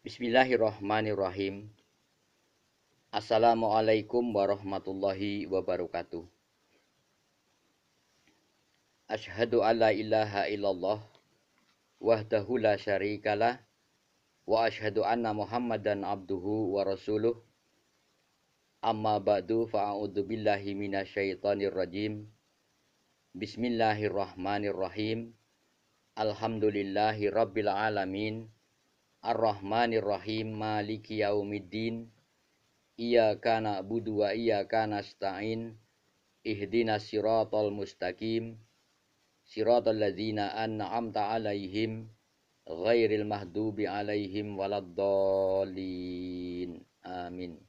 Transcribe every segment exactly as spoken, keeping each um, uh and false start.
Bismillahirrahmanirrahim. Assalamualaikum warahmatullahi wabarakatuh. Asyhadu an la ilaha illallah wahdahu la syarikalah wa asyhadu anna Muhammadan abduhu wa rasuluh. Amma ba'du fa'a'udzu billahi minasyaitonir rajim. Bismillahirrahmanirrahim. Alhamdulillahi rabbil alamin. Ar-Rahmanir Rahim, Maliki Yaumiddin. Iyyaka na'budu wa iyyaka nasta'in. Ihdinas siratal mustaqim. Siratal ladzina an'amta 'alaihim ghairil mahdubi 'alaihim waladdallin. Amin.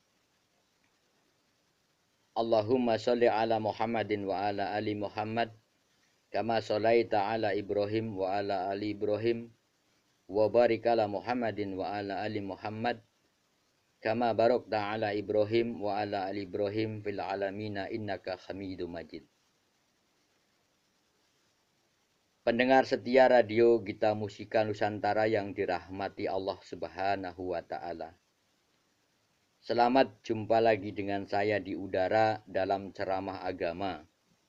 Allahumma shalli ala Muhammadin wa ala ali Muhammad kama shallaita ala Ibrahim wa ala ali Ibrahim wa barik ala Muhammadin wa ala ali Muhammad kama barakta ala Ibrahim wa ala ali Ibrahim fil alamina innaka Hamidum Majid. Pendengar setia radio Gita Musika Nusantara yang dirahmati Allah Subhanahu wa taala. Selamat jumpa lagi dengan saya di udara dalam ceramah agama.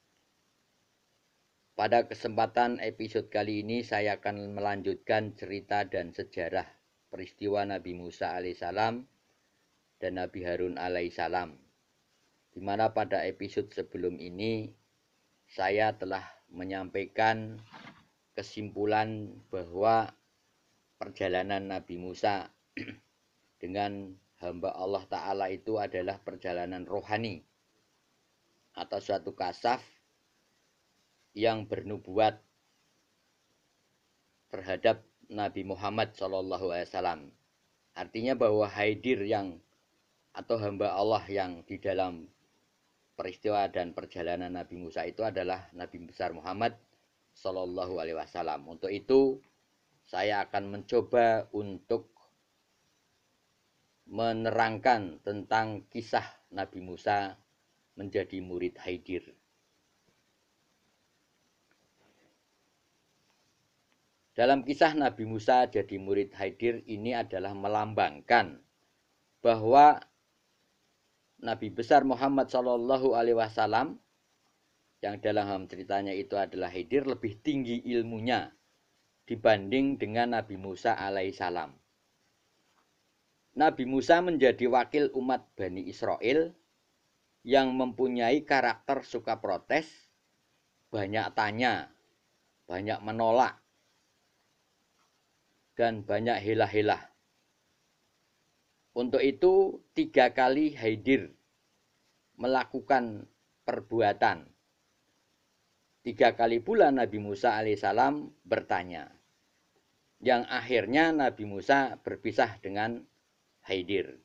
Pada kesempatan episode kali ini saya akan melanjutkan cerita dan sejarah peristiwa Nabi Musa alaihissalam dan Nabi Harun alaihissalam. Di mana pada episode sebelum ini saya telah menyampaikan kesimpulan bahwa perjalanan Nabi Musa dengan hamba Allah Ta'ala itu adalah perjalanan rohani atau suatu kasaf yang bernubuat terhadap Nabi Muhammad shallallahu alaihi wasallam. Artinya bahwa Haidir yang atau hamba Allah yang di dalam peristiwa dan perjalanan Nabi Musa itu adalah Nabi besar Muhammad shallallahu alaihi wasallam. Untuk itu saya akan mencoba untuk menerangkan tentang kisah Nabi Musa menjadi murid Haidir. Dalam kisah Nabi Musa jadi murid Haidir ini adalah melambangkan bahwa Nabi besar Muhammad shallallahu alaihi wasallam yang dalam ceritanya itu adalah Haidir lebih tinggi ilmunya dibanding dengan Nabi Musa alaihissalam. Nabi Musa menjadi wakil umat Bani Israel yang mempunyai karakter suka protes, banyak tanya, banyak menolak, dan banyak helah-helah. Untuk itu tiga kali Haidir melakukan perbuatan. Tiga kali pula Nabi Musa alaihissalam bertanya. Yang akhirnya Nabi Musa berpisah dengan Haidir.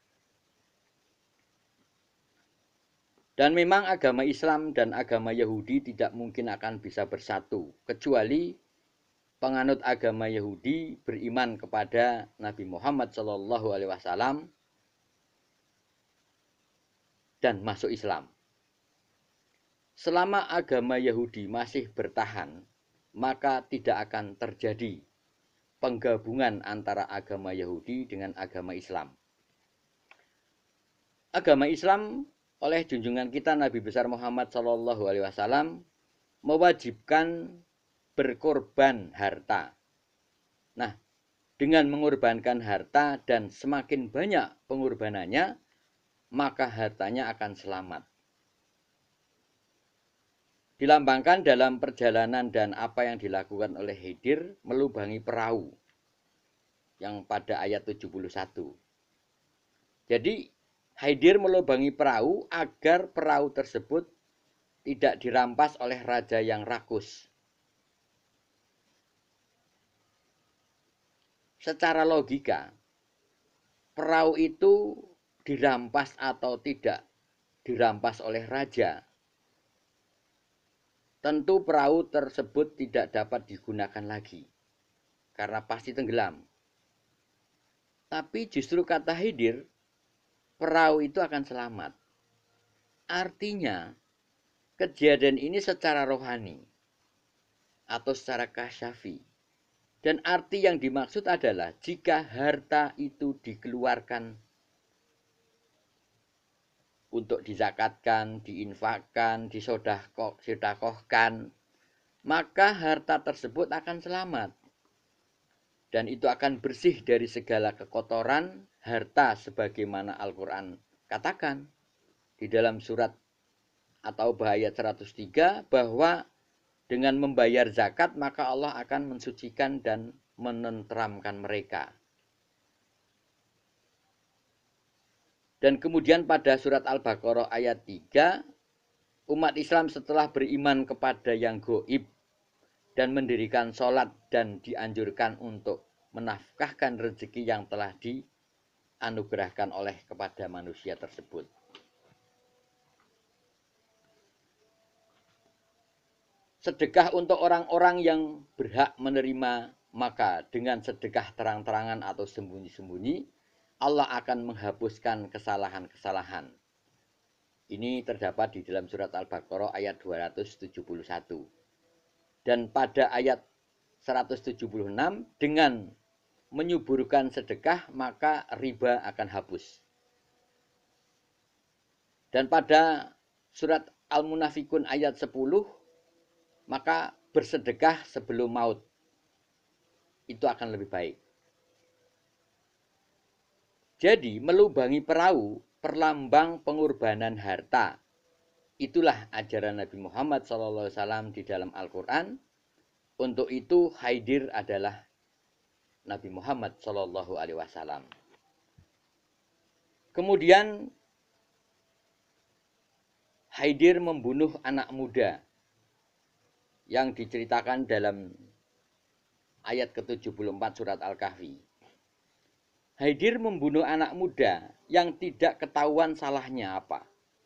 Dan memang agama Islam dan agama Yahudi tidak mungkin akan bisa bersatu kecuali penganut agama Yahudi beriman kepada Nabi Muhammad shallallahu alaihi wasallam dan masuk Islam. Selama agama Yahudi masih bertahan, maka tidak akan terjadi penggabungan antara agama Yahudi dengan agama Islam. Agama Islam oleh junjungan kita Nabi besar Muhammad shallallahu alaihi wasallam mewajibkan berkorban harta. Nah, dengan mengorbankan harta dan semakin banyak pengorbanannya, maka hartanya akan selamat. Dilambangkan dalam perjalanan dan apa yang dilakukan oleh Haidir melubangi perahu yang pada ayat tujuh puluh satu. Jadi Haidir melubangi perahu agar perahu tersebut tidak dirampas oleh raja yang rakus. Secara logika, perahu itu dirampas atau tidak dirampas oleh raja, tentu perahu tersebut tidak dapat digunakan lagi karena pasti tenggelam. Tapi justru kata Haidir, perahu itu akan selamat. Artinya, kejadian ini secara rohani atau secara kasyafi Dan arti yang dimaksud adalah jika harta itu dikeluarkan untuk dizakatkan, diinfakkan, disodakohkan, maka harta tersebut akan selamat. Dan itu akan bersih dari segala kekotoran harta sebagaimana Al-Quran katakan di dalam surat atau ayat seratus tiga bahwa dengan membayar zakat maka Allah akan mensucikan dan menenteramkan mereka. Dan kemudian pada surat Al-Baqarah ayat tiga, umat Islam setelah beriman kepada yang gaib dan mendirikan sholat dan dianjurkan untuk menafkahkan rezeki yang telah dianugerahkan oleh kepada manusia tersebut. Sedekah untuk orang-orang yang berhak menerima, maka dengan sedekah terang-terangan atau sembunyi-sembunyi, Allah akan menghapuskan kesalahan-kesalahan. Ini terdapat di dalam surat Al-Baqarah ayat dua ratus tujuh puluh satu. Dan pada ayat seratus tujuh puluh enam, dengan menyuburkan sedekah, maka riba akan hapus. Dan pada surat Al-Munafikun ayat sepuluh, maka bersedekah sebelum maut. Itu akan lebih baik. Jadi melubangi perahu perlambang pengorbanan harta. Itulah ajaran Nabi Muhammad shallallahu alaihi wasallam di dalam Al-Quran. Untuk itu Haidir adalah Nabi Muhammad shallallahu alaihi wasallam. Kemudian Haidir membunuh anak muda yang diceritakan dalam ayat ke tujuh puluh empat surat Al-Kahfi. Haidir membunuh anak muda yang tidak ketahuan salahnya apa.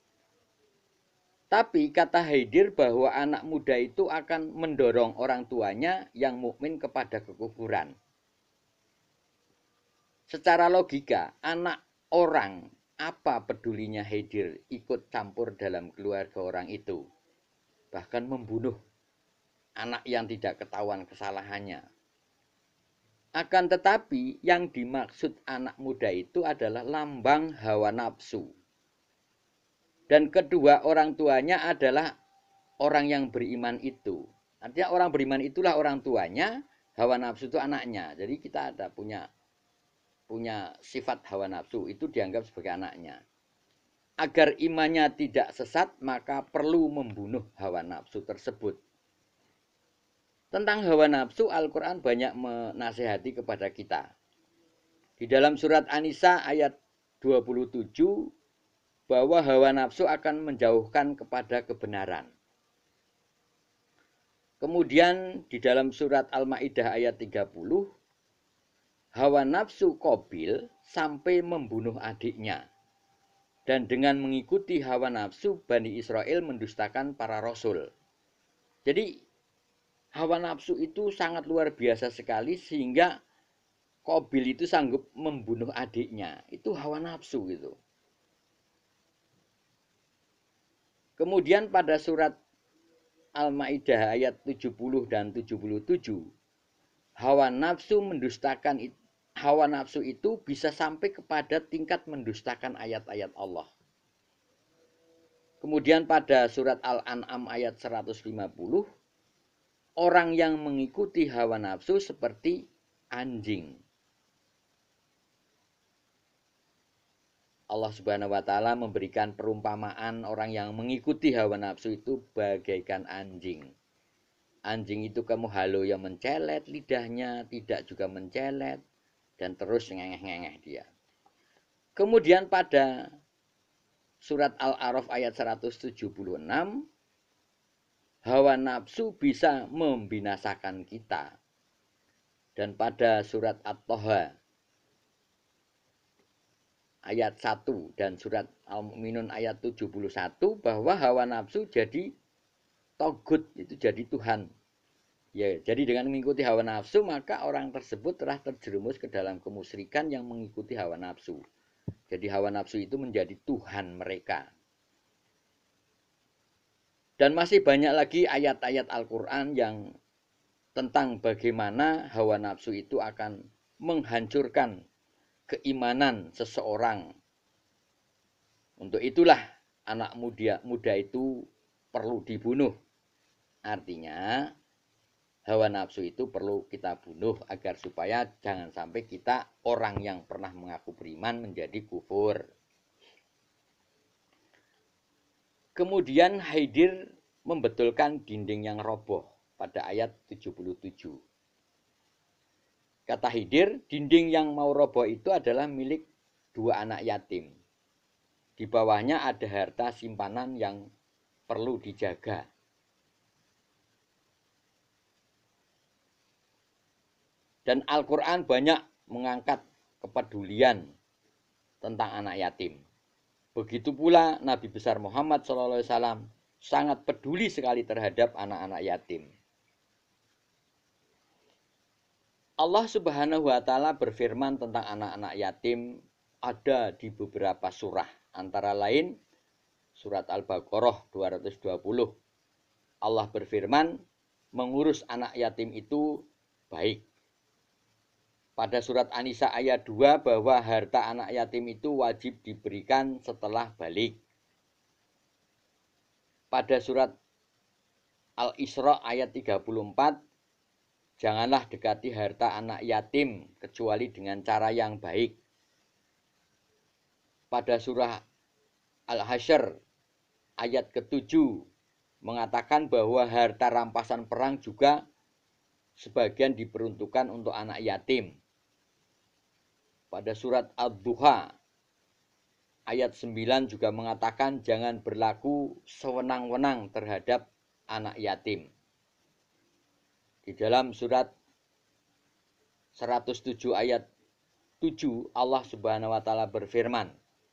Tapi kata Haidir bahwa anak muda itu akan mendorong orang tuanya yang mukmin kepada kekufuran. Secara logika, anak orang apa pedulinya Haidir ikut campur dalam keluarga orang itu. Bahkan membunuh anak yang tidak ketahuan kesalahannya. Akan tetapi yang dimaksud anak muda itu adalah lambang hawa nafsu. Dan kedua orang tuanya adalah orang yang beriman itu. Artinya orang beriman itulah orang tuanya, hawa nafsu itu anaknya. Jadi kita ada punya punya sifat hawa nafsu, itu dianggap sebagai anaknya. Agar imannya tidak sesat, maka perlu membunuh hawa nafsu tersebut. Tentang hawa nafsu, Al-Quran banyak menasihati kepada kita. Di dalam surat An-Nisa ayat dua puluh tujuh, bahwa hawa nafsu akan menjauhkan kepada kebenaran. Kemudian di dalam surat Al-Ma'idah ayat tiga puluh, hawa nafsu Qabil sampai membunuh adiknya. Dan dengan mengikuti hawa nafsu, Bani Israel mendustakan para rasul. Jadi hawa nafsu itu sangat luar biasa sekali sehingga Qabil itu sanggup membunuh adiknya. Itu hawa nafsu gitu. Kemudian pada surat Al-Ma'idah ayat tujuh puluh dan tujuh puluh tujuh, hawa nafsu mendustakan hawa nafsu itu bisa sampai kepada tingkat mendustakan ayat-ayat Allah. Kemudian pada surat Al-An'am ayat seratus lima puluh, orang yang mengikuti hawa nafsu seperti anjing. Allah Subhanahu wa taala memberikan perumpamaan orang yang mengikuti hawa nafsu itu bagaikan anjing. Anjing itu kamu halu yang mencelet lidahnya, tidak juga mencelet, dan terus ngengeh-ngengeh dia. Kemudian pada surat Al-A'raf ayat seratus tujuh puluh enam, hawa nafsu bisa membinasakan kita. Dan pada surat At-Taha ayat satu dan surat Al-Mu'minun ayat tujuh puluh satu, bahwa hawa nafsu jadi togut, itu jadi Tuhan. Ya, jadi dengan mengikuti hawa nafsu, maka orang tersebut telah terjerumus ke dalam kemusyrikan yang mengikuti hawa nafsu. Jadi hawa nafsu itu menjadi Tuhan mereka. Dan masih banyak lagi ayat-ayat Al-Quran yang tentang bagaimana hawa nafsu itu akan menghancurkan keimanan seseorang. Untuk itulah anak muda, muda itu perlu dibunuh. Artinya hawa nafsu itu perlu kita bunuh agar supaya jangan sampai kita orang yang pernah mengaku beriman menjadi kufur. Kemudian Haidir membetulkan dinding yang roboh pada ayat tujuh puluh tujuh. Kata Haidir, dinding yang mau roboh itu adalah milik dua anak yatim. Di bawahnya ada harta simpanan yang perlu dijaga. Dan Al-Quran banyak mengangkat kepedulian tentang anak yatim. Begitu pula Nabi besar Muhammad shallallahu alaihi wasallam sangat peduli sekali terhadap anak-anak yatim. Allah Subhanahu wa Ta'ala berfirman tentang anak-anak yatim ada di beberapa surah, antara lain surat Al-Baqarah dua ratus dua puluh. Allah berfirman, mengurus anak yatim itu baik. Pada surat An-Nisa ayat dua bahwa harta anak yatim itu wajib diberikan setelah balik. Pada surat Al-Isra ayat tiga puluh empat, janganlah dekati harta anak yatim kecuali dengan cara yang baik. Pada surah Al-Hasyr ayat ketujuh mengatakan bahwa harta rampasan perang juga sebagian diperuntukkan untuk anak yatim. Pada surat Ad-Duha ayat sembilan juga mengatakan jangan berlaku sewenang-wenang terhadap anak yatim. Di dalam surat seratus tujuh ayat tujuh Allah Subhanahu wa Ta'ala berfirman,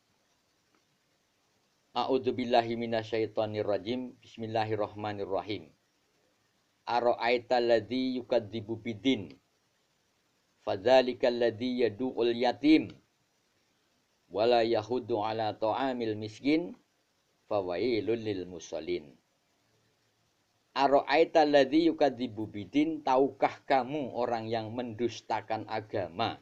A'udzubillahi minasyaitonirrajim. Bismillahirrahmanirrahim. Ara'aita alladzi yukadzibu bidin fadzalikal ladzi yad'ul yatim wala yahuddu ala ta'amil miskin fawailul lil musallin. Ara'aita alladzi yukadzibu bidin, tahukah kamu orang yang mendustakan agama?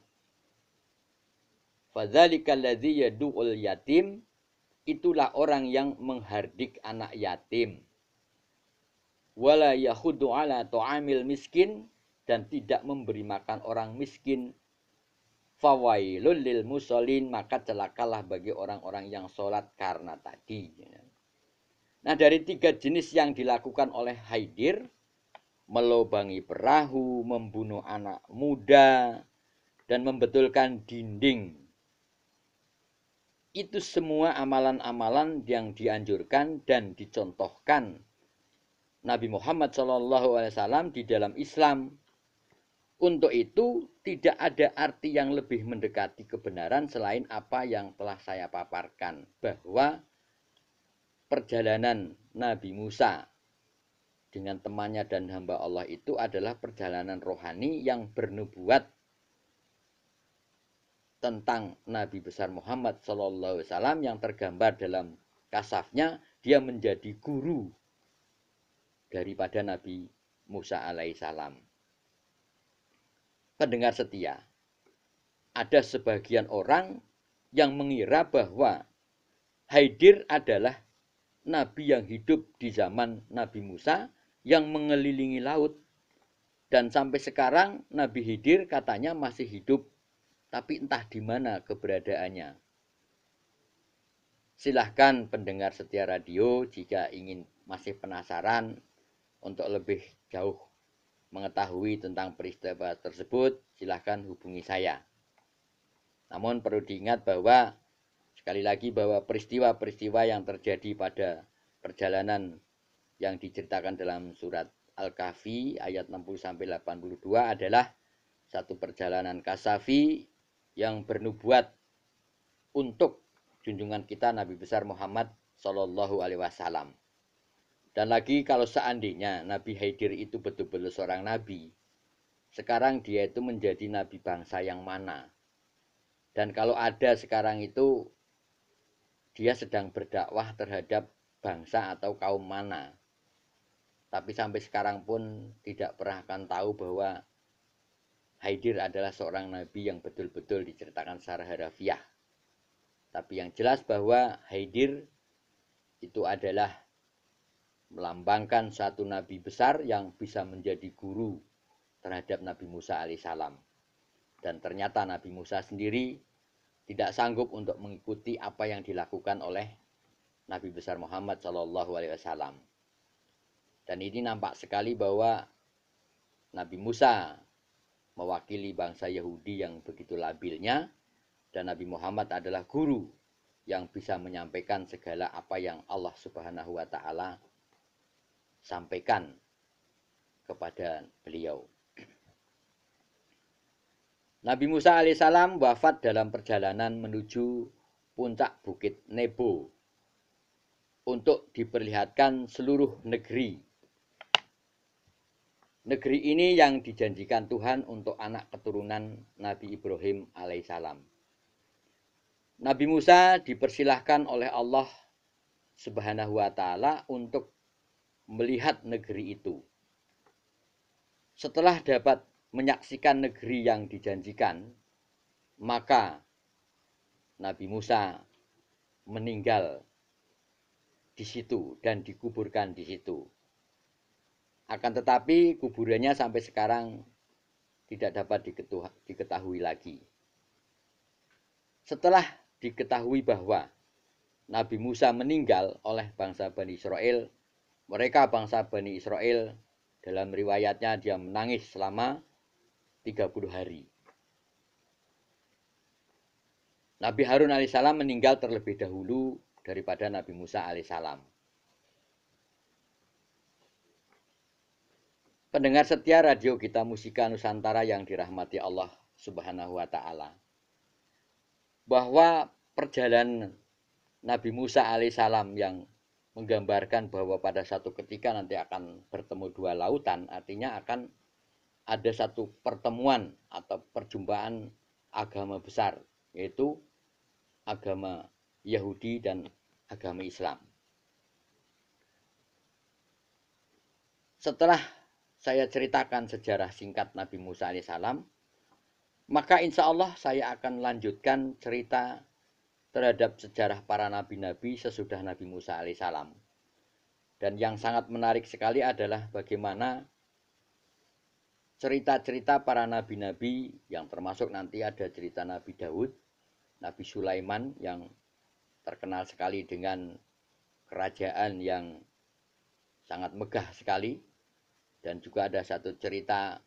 Fadzalikal ladzi yad'ul yatim, itulah orang yang menghardik anak yatim. Wala yahuddu ala ta'amil miskin, dan tidak memberi makan orang miskin. Fawailul lil musallin, maka celakalah bagi orang-orang yang sholat karena tadi. Nah, dari tiga jenis yang dilakukan oleh Haidir, melobangi perahu, membunuh anak muda, dan membetulkan dinding, itu semua amalan-amalan yang dianjurkan dan dicontohkan Nabi Muhammad shallallahu alaihi wasallam di dalam Islam. Untuk itu tidak ada arti yang lebih mendekati kebenaran selain apa yang telah saya paparkan, bahwa perjalanan Nabi Musa dengan temannya dan hamba Allah itu adalah perjalanan rohani yang bernubuat tentang Nabi besar Muhammad shallallahu alaihi wasallam yang tergambar dalam kasafnya. Dia menjadi guru daripada Nabi Musa alaihissalam. Pendengar setia, ada sebagian orang yang mengira bahwa Haidir adalah nabi yang hidup di zaman Nabi Musa yang mengelilingi laut, dan sampai sekarang Nabi Haidir katanya masih hidup, tapi entah di mana keberadaannya. Silahkan pendengar setia radio jika ingin masih penasaran untuk lebih jauh mengetahui tentang peristiwa tersebut, silahkan hubungi saya. Namun perlu diingat bahwa sekali lagi bahwa peristiwa-peristiwa yang terjadi pada perjalanan yang diceritakan dalam surat Al-Kahfi ayat enam puluh sampai delapan puluh dua adalah satu perjalanan kasafi yang bernubuat untuk junjungan kita Nabi besar Muhammad shallallahu alaihi wasallam. Dan lagi kalau seandainya Nabi Haidir itu betul-betul seorang nabi, sekarang dia itu menjadi nabi bangsa yang mana? Dan kalau ada sekarang itu, dia sedang berdakwah terhadap bangsa atau kaum mana? Tapi sampai sekarang pun tidak pernah akan tahu bahwa Khidir adalah seorang nabi yang betul-betul diceritakan secara harafiah. Tapi yang jelas bahwa Khidir itu adalah melambangkan satu nabi besar yang bisa menjadi guru terhadap Nabi Musa alaihissalam. Dan ternyata Nabi Musa sendiri tidak sanggup untuk mengikuti apa yang dilakukan oleh Nabi besar Muhammad shallallahu alaihi wasallam. Dan ini nampak sekali bahwa Nabi Musa mewakili bangsa Yahudi yang begitu labilnya, dan Nabi Muhammad adalah guru yang bisa menyampaikan segala apa yang Allah Subhanahu wa taala sampaikan kepada beliau. Nabi Musa alaihissalam wafat dalam perjalanan menuju puncak Bukit Nebo untuk diperlihatkan seluruh negeri. Negeri ini yang dijanjikan Tuhan untuk anak keturunan Nabi Ibrahim alaihissalam. Nabi Musa dipersilahkan oleh Allah Subhanahu wa taala untuk melihat negeri itu. Setelah dapat menyaksikan negeri yang dijanjikan, maka Nabi Musa meninggal di situ dan dikuburkan di situ. Akan tetapi kuburannya sampai sekarang tidak dapat diketahui lagi. Setelah diketahui bahwa Nabi Musa meninggal oleh bangsa Bani Israel, mereka bangsa Bani Israel dalam riwayatnya dia menangis selama tiga puluh hari. Nabi Harun alaihissalam meninggal terlebih dahulu daripada Nabi Musa alaihissalam. Pendengar setia radio Gita Musika Nusantara yang dirahmati Allah Subhanahu wa taala. Bahwa perjalanan Nabi Musa alaihissalam yang menggambarkan bahwa pada satu ketika nanti akan bertemu dua lautan, artinya akan ada satu pertemuan atau perjumpaan agama besar, yaitu agama Yahudi dan agama Islam. Setelah saya ceritakan sejarah singkat Nabi Musa alaihissalam, maka insya Allah saya akan lanjutkan cerita terhadap sejarah para nabi-nabi sesudah Nabi Musa alaihissalam. Dan yang sangat menarik sekali adalah bagaimana cerita-cerita para nabi-nabi, yang termasuk nanti ada cerita Nabi Daud, Nabi Sulaiman yang terkenal sekali dengan kerajaan yang sangat megah sekali. Dan juga ada satu cerita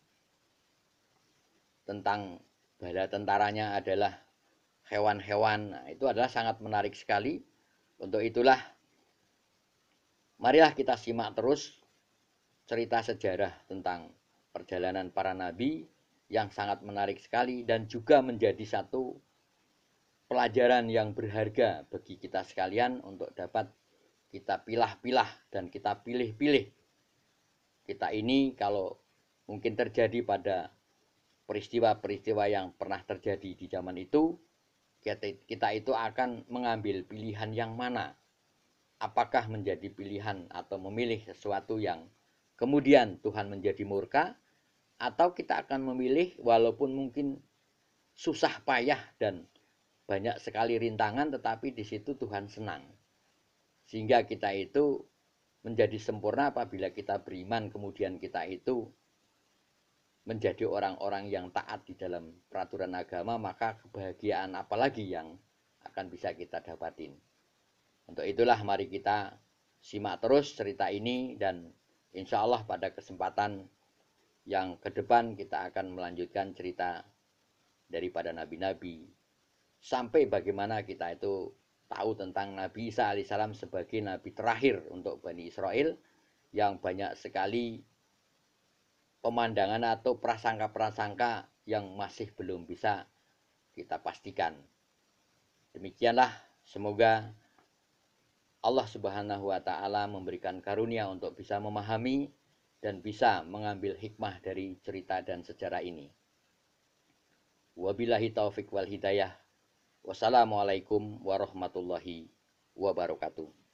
tentang bala tentaranya adalah hewan-hewan. Nah, itu adalah sangat menarik sekali. Untuk itulah, marilah kita simak terus cerita sejarah tentang perjalanan para nabi yang sangat menarik sekali dan juga menjadi satu pelajaran yang berharga bagi kita sekalian untuk dapat kita pilah-pilah dan kita pilih-pilih. Kita ini kalau mungkin terjadi pada peristiwa-peristiwa yang pernah terjadi di zaman itu, kita itu akan mengambil pilihan yang mana. Apakah menjadi pilihan atau memilih sesuatu yang kemudian Tuhan menjadi murka, atau kita akan memilih walaupun mungkin susah payah dan banyak sekali rintangan, tetapi di situ Tuhan senang. Sehingga kita itu menjadi sempurna apabila kita beriman, kemudian kita itu menjadi orang-orang yang taat di dalam peraturan agama, maka kebahagiaan apalagi yang akan bisa kita dapatin. Untuk itulah mari kita simak terus cerita ini, dan insya Allah pada kesempatan yang ke depan kita akan melanjutkan cerita daripada nabi-nabi, sampai bagaimana kita itu tahu tentang Nabi Isa alaihissalam sebagai nabi terakhir untuk Bani Israel, yang banyak sekali pemandangan atau prasangka-prasangka yang masih belum bisa kita pastikan. Demikianlah, semoga Allah Subhanahu wa taala memberikan karunia untuk bisa memahami dan bisa mengambil hikmah dari cerita dan sejarah ini. Wabillahi taufik wal hidayah. Wassalamualaikum warahmatullahi wabarakatuh.